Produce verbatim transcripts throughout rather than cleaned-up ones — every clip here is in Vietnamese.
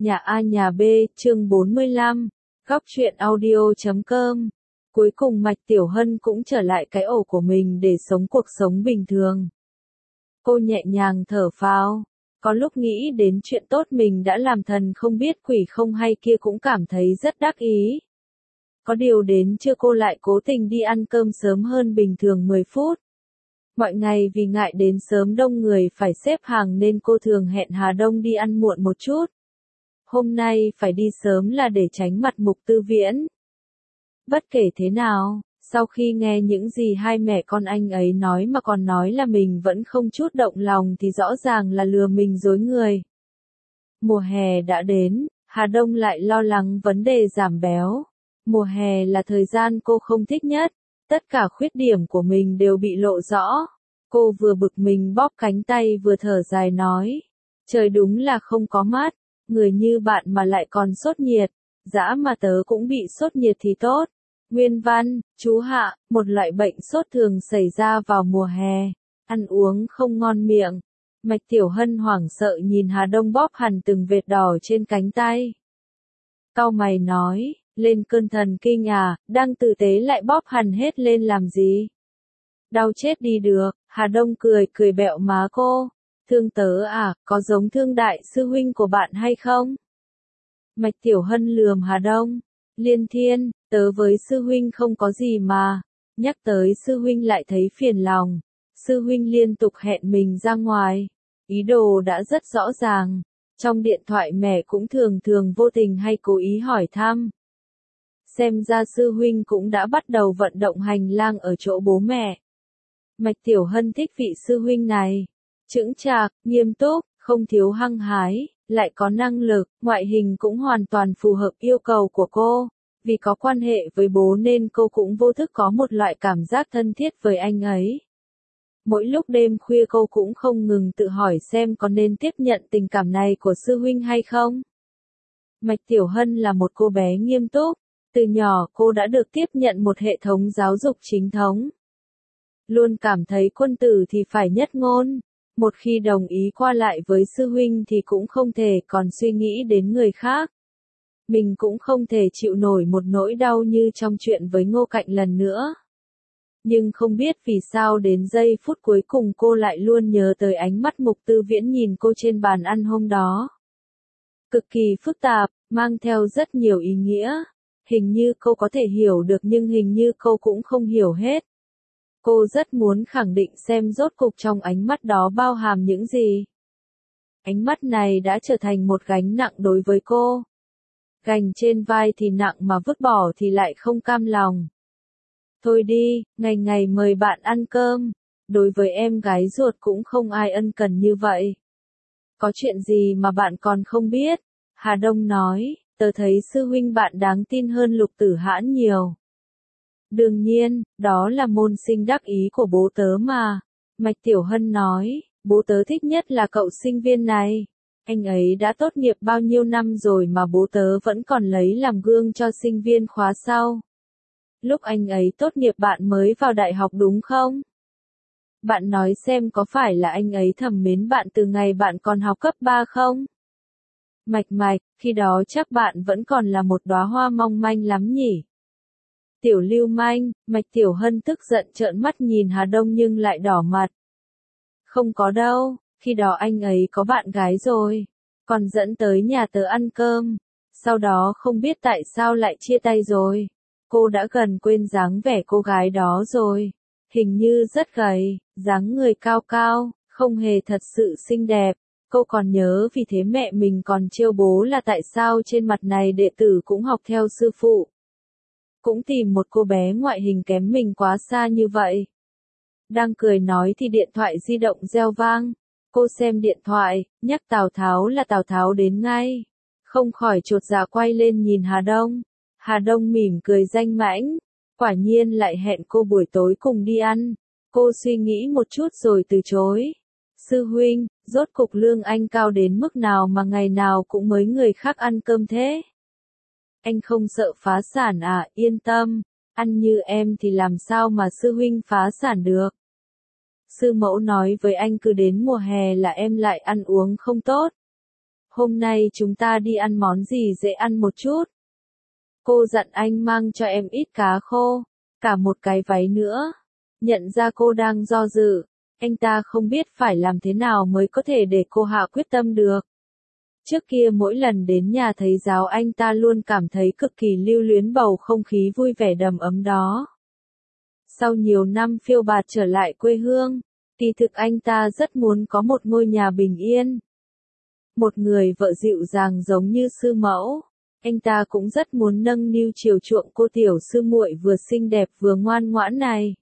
Nhà A nhà B, chương bốn mươi lăm, góc truyện audio chấm com. Cuối cùng Mạch Tiểu Hân cũng trở lại cái ổ của mình để sống cuộc sống bình thường. Cô nhẹ nhàng thở phào, có lúc nghĩ đến chuyện tốt mình đã làm thần không biết quỷ không hay kia cũng cảm thấy rất đắc ý. Có điều đến trưa cô lại cố tình đi ăn cơm sớm hơn bình thường mười phút. Mọi ngày vì ngại đến sớm đông người phải xếp hàng nên cô thường hẹn Hà Đông đi ăn muộn một chút. Hôm nay phải đi sớm là để tránh mặt Mục Tư Viễn. Bất kể thế nào, sau khi nghe những gì hai mẹ con anh ấy nói mà còn nói là mình vẫn không chút động lòng thì rõ ràng là lừa mình dối người. Mùa hè đã đến, Hà Đông lại lo lắng vấn đề giảm béo. Mùa hè là thời gian cô không thích nhất, tất cả khuyết điểm của mình đều bị lộ rõ. Cô vừa bực mình bóp cánh tay vừa thở dài nói, trời đúng là không có mắt, người như bạn mà lại còn sốt nhiệt, dã mà tớ cũng bị sốt nhiệt thì tốt. Nguyên văn, chú Hạ, một loại bệnh sốt thường xảy ra vào mùa hè, ăn uống không ngon miệng. Mạch Tiểu Hân hoảng sợ nhìn Hà Đông bóp hẳn từng vệt đỏ trên cánh tay. Cau mày nói, lên cơn thần kinh à, đang tử tế lại bóp hẳn hết lên làm gì? Đau chết đi được, Hà Đông cười cười bẹo má cô. Thương tớ à, có giống thương đại sư huynh của bạn hay không? Mạch Tiểu Hân lườm Hà Đông. Liên Thiên, tớ với sư huynh không có gì mà. Nhắc tới sư huynh lại thấy phiền lòng. Sư huynh liên tục hẹn mình ra ngoài. Ý đồ đã rất rõ ràng. Trong điện thoại mẹ cũng thường thường vô tình hay cố ý hỏi thăm. Xem ra sư huynh cũng đã bắt đầu vận động hành lang ở chỗ bố mẹ. Mạch Tiểu Hân thích vị sư huynh này. Chững chạc, nghiêm túc, không thiếu hăng hái, lại có năng lực, ngoại hình cũng hoàn toàn phù hợp yêu cầu của cô. Vì có quan hệ với bố nên cô cũng vô thức có một loại cảm giác thân thiết với anh ấy. Mỗi lúc đêm khuya cô cũng không ngừng tự hỏi xem có nên tiếp nhận tình cảm này của sư huynh hay không. Mạch Tiểu Hân là một cô bé nghiêm túc, từ nhỏ cô đã được tiếp nhận một hệ thống giáo dục chính thống. Luôn cảm thấy quân tử thì phải nhất ngôn. Một khi đồng ý qua lại với sư huynh thì cũng không thể còn suy nghĩ đến người khác. Mình cũng không thể chịu nổi một nỗi đau như trong chuyện với Ngô Cạnh lần nữa. Nhưng không biết vì sao đến giây phút cuối cùng cô lại luôn nhớ tới ánh mắt Mục Tư Viễn nhìn cô trên bàn ăn hôm đó. Cực kỳ phức tạp, mang theo rất nhiều ý nghĩa. Hình như cô có thể hiểu được nhưng hình như cô cũng không hiểu hết. Cô rất muốn khẳng định xem rốt cục trong ánh mắt đó bao hàm những gì. Ánh mắt này đã trở thành một gánh nặng đối với cô. Gánh trên vai thì nặng mà vứt bỏ thì lại không cam lòng. Thôi đi, ngày ngày mời bạn ăn cơm. Đối với em gái ruột cũng không ai ân cần như vậy. Có chuyện gì mà bạn còn không biết? Hà Đông nói, tớ thấy sư huynh bạn đáng tin hơn Lục Tử Hãn nhiều. Đương nhiên, đó là môn sinh đắc ý của bố tớ mà. Mạch Tiểu Hân nói, bố tớ thích nhất là cậu sinh viên này. Anh ấy đã tốt nghiệp bao nhiêu năm rồi mà bố tớ vẫn còn lấy làm gương cho sinh viên khóa sau. Lúc anh ấy tốt nghiệp bạn mới vào đại học đúng không? Bạn nói xem có phải là anh ấy thầm mến bạn từ ngày bạn còn học cấp ba không? Mạch Mạch, khi đó chắc bạn vẫn còn là một đóa hoa mong manh lắm nhỉ? Tiểu lưu manh, Mạch Tiểu Hân tức giận trợn mắt nhìn Hà Đông nhưng lại đỏ mặt. Không có đâu, khi đó anh ấy có bạn gái rồi, còn dẫn tới nhà tớ ăn cơm, sau đó không biết tại sao lại chia tay rồi. Cô đã gần quên dáng vẻ cô gái đó rồi, hình như rất gầy, dáng người cao cao, không hề thật sự xinh đẹp. Cô còn nhớ vì thế mẹ mình còn trêu bố là tại sao trên mặt này đệ tử cũng học theo sư phụ. Cũng tìm một cô bé ngoại hình kém mình quá xa như vậy. Đang cười nói thì điện thoại di động reo vang. Cô xem điện thoại, nhắc Tào Tháo là Tào Tháo đến ngay. Không khỏi chột dạ quay lên nhìn Hà Đông. Hà Đông mỉm cười danh mãnh. Quả nhiên lại hẹn cô buổi tối cùng đi ăn. Cô suy nghĩ một chút rồi từ chối. Sư huynh, rốt cục lương anh cao đến mức nào mà ngày nào cũng mới người khác ăn cơm thế? Anh không sợ phá sản à, yên tâm, ăn như em thì làm sao mà sư huynh phá sản được. Sư mẫu nói với anh cứ đến mùa hè là em lại ăn uống không tốt. Hôm nay chúng ta đi ăn món gì dễ ăn một chút. Cô dặn anh mang cho em ít cá khô, cả một cái váy nữa. Nhận ra cô đang do dự, anh ta không biết phải làm thế nào mới có thể để cô hạ quyết tâm được. Trước kia mỗi lần đến nhà thầy giáo anh ta luôn cảm thấy cực kỳ lưu luyến bầu không khí vui vẻ đầm ấm đó. Sau nhiều năm phiêu bạt trở lại quê hương, kỳ thực anh ta rất muốn có một ngôi nhà bình yên. Một người vợ dịu dàng giống như sư mẫu. Anh ta cũng rất muốn nâng niu chiều chuộng cô tiểu sư muội vừa xinh đẹp vừa ngoan ngoãn này.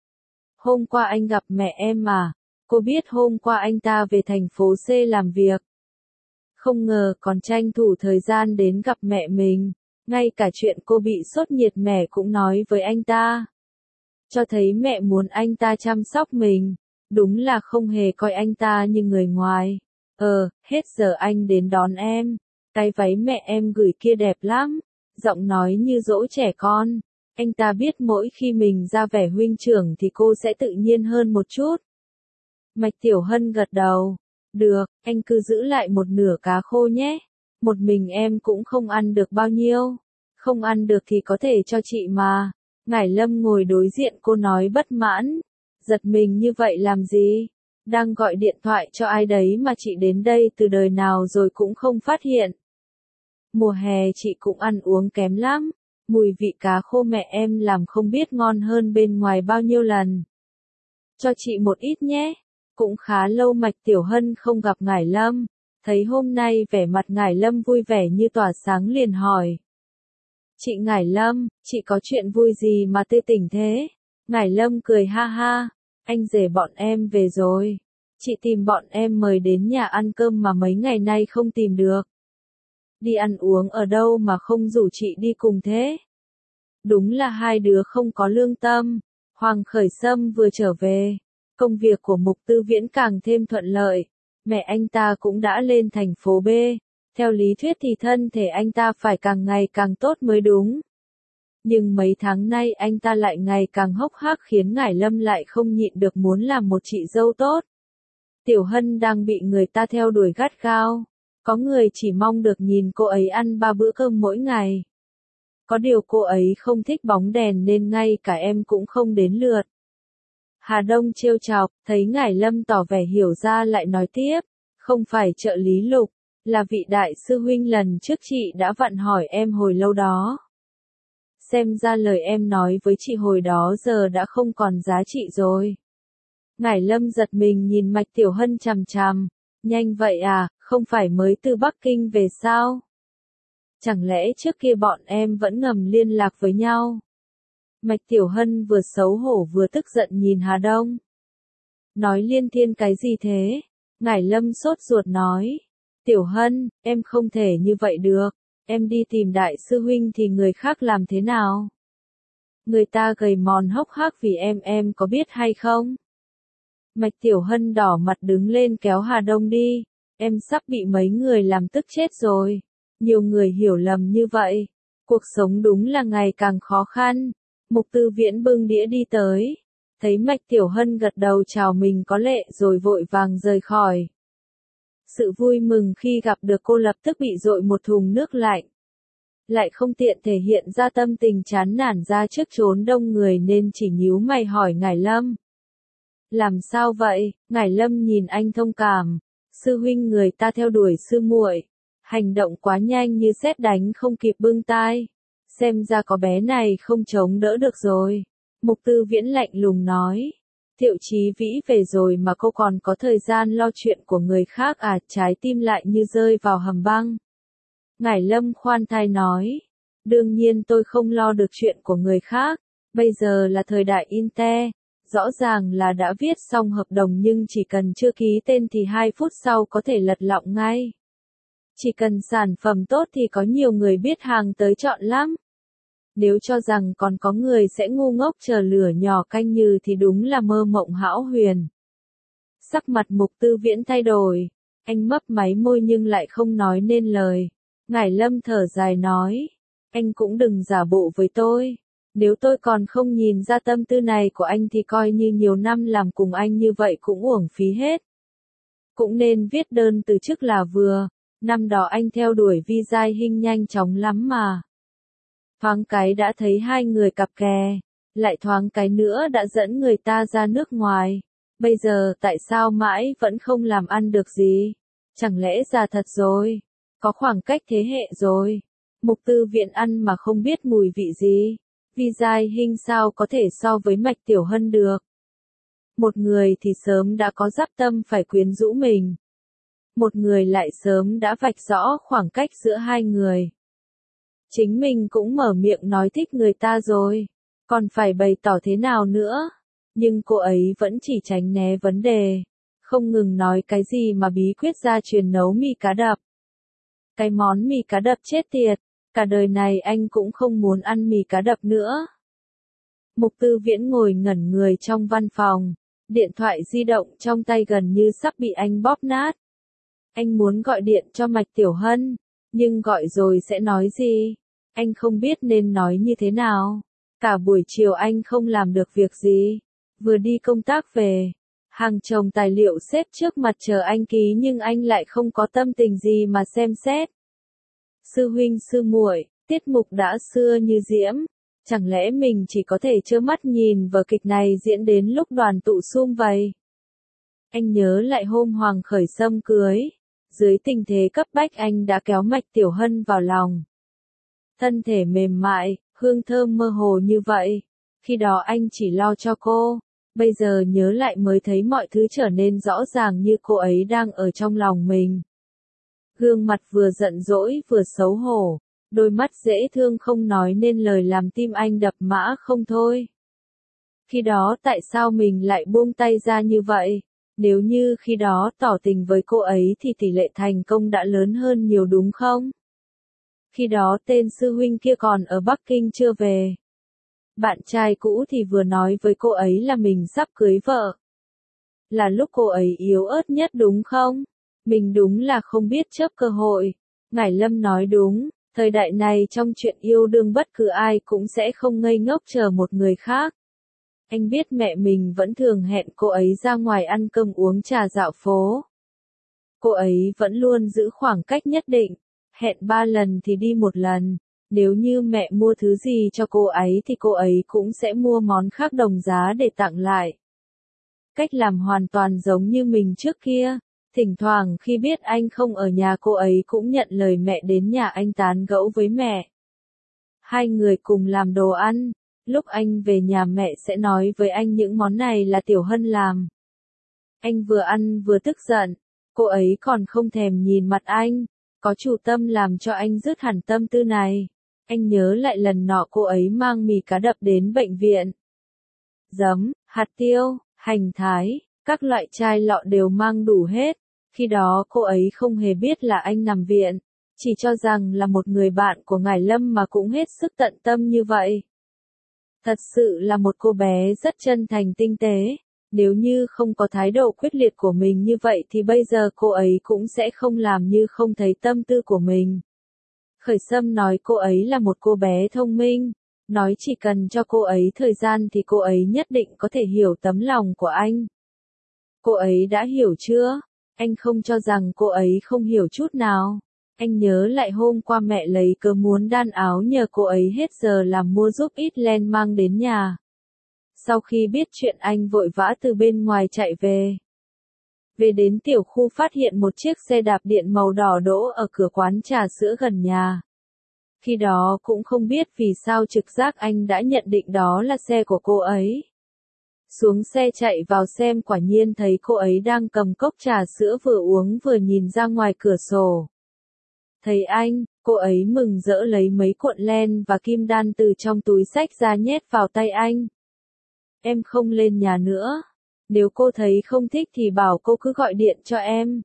Hôm qua anh gặp mẹ em mà, cô biết hôm qua anh ta về thành phố C làm việc. Không ngờ còn tranh thủ thời gian đến gặp mẹ mình, ngay cả chuyện cô bị sốt nhiệt mẹ cũng nói với anh ta. Cho thấy mẹ muốn anh ta chăm sóc mình, đúng là không hề coi anh ta như người ngoài. Ờ, hết giờ anh đến đón em. Cái váy mẹ em gửi kia đẹp lắm, giọng nói như dỗ trẻ con. Anh ta biết mỗi khi mình ra vẻ huynh trưởng thì cô sẽ tự nhiên hơn một chút. Mạch Tiểu Hân gật đầu. Được, anh cứ giữ lại một nửa cá khô nhé. Một mình em cũng không ăn được bao nhiêu. Không ăn được thì có thể cho chị mà. Ngải Lâm ngồi đối diện cô nói bất mãn. Giật mình như vậy làm gì? Đang gọi điện thoại cho ai đấy mà chị đến đây từ đời nào rồi cũng không phát hiện. Mùa hè chị cũng ăn uống kém lắm. Mùi vị cá khô mẹ em làm không biết ngon hơn bên ngoài bao nhiêu lần. Cho chị một ít nhé. Cũng khá lâu Mạch Tiểu Hân không gặp Ngải Lâm. Thấy hôm nay vẻ mặt Ngải Lâm vui vẻ như tỏa sáng liền hỏi. Chị Ngải Lâm, chị có chuyện vui gì mà tươi tỉnh thế? Ngải Lâm cười ha ha. Anh rể bọn em về rồi. Chị tìm bọn em mời đến nhà ăn cơm mà mấy ngày nay không tìm được. Đi ăn uống ở đâu mà không rủ chị đi cùng thế? Đúng là hai đứa không có lương tâm. Hoàng Khởi Sâm vừa trở về. Công việc của Mục Tư Viễn càng thêm thuận lợi. Mẹ anh ta cũng đã lên thành phố B. Theo lý thuyết thì thân thể anh ta phải càng ngày càng tốt mới đúng. Nhưng mấy tháng nay anh ta lại ngày càng hốc hác khiến Ngải Lâm lại không nhịn được muốn làm một chị dâu tốt. Tiểu Hân đang bị người ta theo đuổi gắt gao. Có người chỉ mong được nhìn cô ấy ăn ba bữa cơm mỗi ngày. Có điều cô ấy không thích bóng đèn nên ngay cả em cũng không đến lượt. Hà Đông trêu chọc, thấy Ngải Lâm tỏ vẻ hiểu ra lại nói tiếp. Không phải trợ lý Lục, là vị đại sư huynh lần trước chị đã vặn hỏi em hồi lâu đó. Xem ra lời em nói với chị hồi đó giờ đã không còn giá trị rồi. Ngải Lâm giật mình nhìn Mạch Tiểu Hân chằm chằm. Nhanh vậy à, không phải mới từ Bắc Kinh về sao? Chẳng lẽ trước kia bọn em vẫn ngầm liên lạc với nhau? Mạch Tiểu Hân vừa xấu hổ vừa tức giận nhìn Hà Đông. Nói liên thiên cái gì thế? Ngải Lâm sốt ruột nói. Tiểu Hân, em không thể như vậy được. Em đi tìm đại sư huynh thì người khác làm thế nào? Người ta gầy mòn hốc hác vì em em có biết hay không? Mạch Tiểu Hân đỏ mặt đứng lên kéo Hà Đông đi. Em sắp bị mấy người làm tức chết rồi. Nhiều người hiểu lầm như vậy. Cuộc sống đúng là ngày càng khó khăn. Mục Tư Viễn bưng đĩa đi tới. Thấy Mạch Tiểu Hân gật đầu chào mình có lệ rồi vội vàng rời khỏi. Sự vui mừng khi gặp được cô lập tức bị dội một thùng nước lạnh. Lại không tiện thể hiện ra tâm tình chán nản ra trước chốn đông người nên chỉ nhíu mày hỏi Ngải Lâm. Làm sao vậy? Ngải Lâm nhìn anh thông cảm. Sư huynh người ta theo đuổi sư muội. Hành động quá nhanh như sét đánh không kịp bưng tai. Xem ra có bé này không chống đỡ được rồi. Mục Tư Viễn lạnh lùng nói. Thiệu Chí Vĩ về rồi mà cô còn có thời gian lo chuyện của người khác à? Trái tim lại như rơi vào hầm băng. Ngải Lâm khoan thai nói. Đương nhiên tôi không lo được chuyện của người khác. Bây giờ là thời đại Inter. Rõ ràng là đã viết xong hợp đồng nhưng chỉ cần chưa ký tên thì hai phút sau có thể lật lọng ngay. Chỉ cần sản phẩm tốt thì có nhiều người biết hàng tới chọn lắm. Nếu cho rằng còn có người sẽ ngu ngốc chờ lửa nhỏ canh như thì đúng là mơ mộng hão huyền. Sắc mặt Mục Tư Viễn thay đổi. Anh mấp máy môi nhưng lại không nói nên lời. Ngải Lâm thở dài nói. Anh cũng đừng giả bộ với tôi. Nếu tôi còn không nhìn ra tâm tư này của anh thì coi như nhiều năm làm cùng anh như vậy cũng uổng phí hết. Cũng nên viết đơn từ chức là vừa. Năm đó anh theo đuổi Vi Giai Hinh nhanh chóng lắm mà. Thoáng cái đã thấy hai người cặp kè, lại thoáng cái nữa đã dẫn người ta ra nước ngoài. Bây giờ tại sao mãi vẫn không làm ăn được gì? Chẳng lẽ già thật rồi? Có khoảng cách thế hệ rồi. Mục Tư Viện ăn mà không biết mùi vị gì. Vi Giai Hinh sao có thể so với Mạch Tiểu Hân được? Một người thì sớm đã có dắp tâm phải quyến rũ mình. Một người lại sớm đã vạch rõ khoảng cách giữa hai người. Chính mình cũng mở miệng nói thích người ta rồi. Còn phải bày tỏ thế nào nữa? Nhưng cô ấy vẫn chỉ tránh né vấn đề. Không ngừng nói cái gì mà bí quyết gia truyền nấu mì cá đập. Cái món mì cá đập chết tiệt. Cả đời này anh cũng không muốn ăn mì cá đập nữa. Mục Tư Viễn ngồi ngẩn người trong văn phòng. Điện thoại di động trong tay gần như sắp bị anh bóp nát. Anh muốn gọi điện cho Mạch Tiểu Hân. Nhưng gọi rồi sẽ nói gì? Anh không biết nên nói như thế nào. Cả buổi chiều anh không làm được việc gì. Vừa đi công tác về. Hàng chồng tài liệu xếp trước mặt chờ anh ký nhưng anh lại không có tâm tình gì mà xem xét. Sư huynh sư muội, tiết mục đã xưa như diễm. Chẳng lẽ mình chỉ có thể trơ mắt nhìn vở kịch này diễn đến lúc đoàn tụ sum vầy? Anh nhớ lại hôm Hoàng Khởi Sâm cưới. Dưới tình thế cấp bách anh đã kéo Mạch Tiểu Hân vào lòng. Thân thể mềm mại, hương thơm mơ hồ như vậy. Khi đó anh chỉ lo cho cô. Bây giờ nhớ lại mới thấy mọi thứ trở nên rõ ràng như cô ấy đang ở trong lòng mình. Gương mặt vừa giận dỗi vừa xấu hổ. Đôi mắt dễ thương không nói nên lời làm tim anh đập mã không thôi. Khi đó tại sao mình lại buông tay ra như vậy? Nếu như khi đó tỏ tình với cô ấy thì tỷ lệ thành công đã lớn hơn nhiều đúng không? Khi đó tên sư huynh kia còn ở Bắc Kinh chưa về. Bạn trai cũ thì vừa nói với cô ấy là mình sắp cưới vợ. Là lúc cô ấy yếu ớt nhất đúng không? Mình đúng là không biết chớp cơ hội. Ngải Lâm nói đúng, thời đại này trong chuyện yêu đương bất cứ ai cũng sẽ không ngây ngốc chờ một người khác. Anh biết mẹ mình vẫn thường hẹn cô ấy ra ngoài ăn cơm uống trà dạo phố. Cô ấy vẫn luôn giữ khoảng cách nhất định, hẹn ba lần thì đi một lần. Nếu như mẹ mua thứ gì cho cô ấy thì cô ấy cũng sẽ mua món khác đồng giá để tặng lại. Cách làm hoàn toàn giống như mình trước kia. Thỉnh thoảng khi biết anh không ở nhà cô ấy cũng nhận lời mẹ đến nhà anh tán gẫu với mẹ. Hai người cùng làm đồ ăn. Lúc anh về nhà mẹ sẽ nói với anh những món này là Tiểu Hân làm. Anh vừa ăn vừa tức giận. Cô ấy còn không thèm nhìn mặt anh. Có chủ tâm làm cho anh dứt hẳn tâm tư này. Anh nhớ lại lần nọ cô ấy mang mì cá đập đến bệnh viện. Giấm, hạt tiêu, hành thái, các loại chai lọ đều mang đủ hết. Khi đó cô ấy không hề biết là anh nằm viện. Chỉ cho rằng là một người bạn của Ngải Lâm mà cũng hết sức tận tâm như vậy. Thật sự là một cô bé rất chân thành tinh tế. Nếu như không có thái độ quyết liệt của mình như vậy thì bây giờ cô ấy cũng sẽ không làm như không thấy tâm tư của mình. Khởi Sâm nói cô ấy là một cô bé thông minh. Nói chỉ cần cho cô ấy thời gian thì cô ấy nhất định có thể hiểu tấm lòng của anh. Cô ấy đã hiểu chưa? Anh không cho rằng cô ấy không hiểu chút nào. Anh nhớ lại hôm qua mẹ lấy cớ muốn đan áo nhờ cô ấy hết giờ làm mua giúp ít len mang đến nhà. Sau khi biết chuyện anh vội vã từ bên ngoài chạy về. Về đến tiểu khu phát hiện một chiếc xe đạp điện màu đỏ đỗ ở cửa quán trà sữa gần nhà. Khi đó cũng không biết vì sao trực giác anh đã nhận định đó là xe của cô ấy. Xuống xe chạy vào xem quả nhiên thấy cô ấy đang cầm cốc trà sữa vừa uống vừa nhìn ra ngoài cửa sổ. Thấy anh, cô ấy mừng rỡ lấy mấy cuộn len và kim đan từ trong túi xách ra nhét vào tay anh. Em không lên nhà nữa. Nếu cô thấy không thích thì bảo cô cứ gọi điện cho em.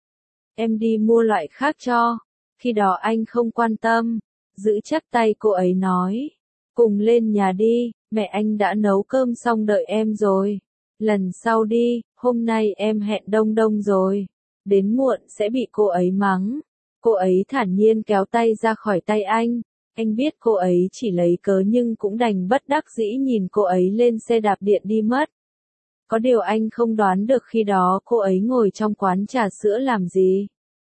Em đi mua loại khác cho. Khi đó anh không quan tâm. Giữ chắc tay cô ấy nói. Cùng lên nhà đi, mẹ anh đã nấu cơm xong đợi em rồi. Lần sau đi, hôm nay em hẹn Đông Đông rồi. Đến muộn sẽ bị cô ấy mắng. Cô ấy thản nhiên kéo tay ra khỏi tay anh. Anh biết cô ấy chỉ lấy cớ nhưng cũng đành bất đắc dĩ nhìn cô ấy lên xe đạp điện đi mất. Có điều anh không đoán được khi đó cô ấy ngồi trong quán trà sữa làm gì.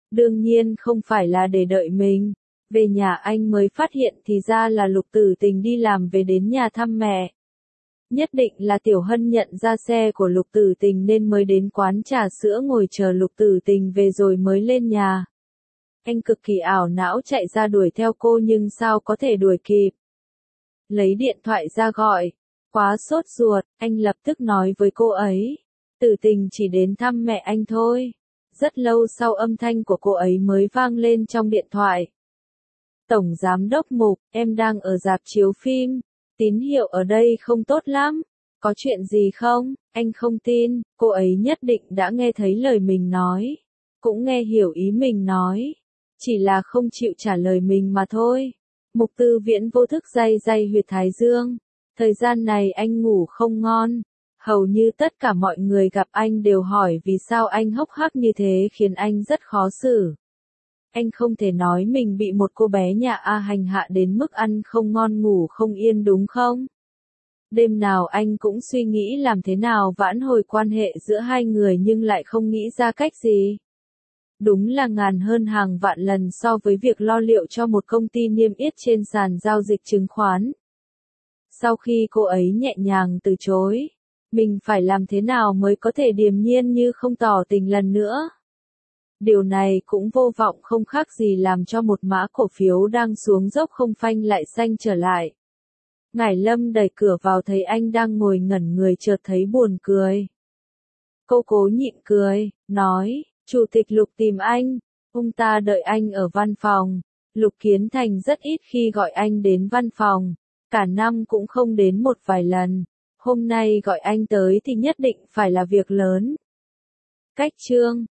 Đương nhiên không phải là để đợi mình. Về nhà anh mới phát hiện thì ra là Lục Tử Tình đi làm về đến nhà thăm mẹ. Nhất định là Tiểu Hân nhận ra xe của Lục Tử Tình nên mới đến quán trà sữa ngồi chờ Lục Tử Tình về rồi mới lên nhà. Anh cực kỳ ảo não chạy ra đuổi theo cô nhưng sao có thể đuổi kịp. Lấy điện thoại ra gọi. Quá sốt ruột, anh lập tức nói với cô ấy. Tử Tình chỉ đến thăm mẹ anh thôi. Rất lâu sau âm thanh của cô ấy mới vang lên trong điện thoại. Tổng Giám đốc Mục, em đang ở rạp chiếu phim. Tín hiệu ở đây không tốt lắm. Có chuyện gì không? Anh không tin, cô ấy nhất định đã nghe thấy lời mình nói. Cũng nghe hiểu ý mình nói. Chỉ là không chịu trả lời mình mà thôi. Mục Tư Viễn vô thức day day huyệt thái dương. Thời gian này anh ngủ không ngon. Hầu như tất cả mọi người gặp anh đều hỏi vì sao anh hốc hác như thế khiến anh rất khó xử. Anh không thể nói mình bị một cô bé nhà A hành hạ đến mức ăn không ngon ngủ không yên đúng không? Đêm nào anh cũng suy nghĩ làm thế nào vãn hồi quan hệ giữa hai người nhưng lại không nghĩ ra cách gì. Đúng là ngàn hơn hàng vạn lần so với việc lo liệu cho một công ty niêm yết trên sàn giao dịch chứng khoán. Sau khi cô ấy nhẹ nhàng từ chối, mình phải làm thế nào mới có thể điềm nhiên như không tỏ tình lần nữa? Điều này cũng vô vọng không khác gì làm cho một mã cổ phiếu đang xuống dốc không phanh lại xanh trở lại. Ngải Lâm đẩy cửa vào thấy anh đang ngồi ngẩn người chợt thấy buồn cười. Cô cố nhịn cười, nói, Chủ tịch Lục tìm anh, ông ta đợi anh ở văn phòng. Lục Kiến Thành rất ít khi gọi anh đến văn phòng, cả năm cũng không đến một vài lần. Hôm nay gọi anh tới thì nhất định phải là việc lớn. Cách chương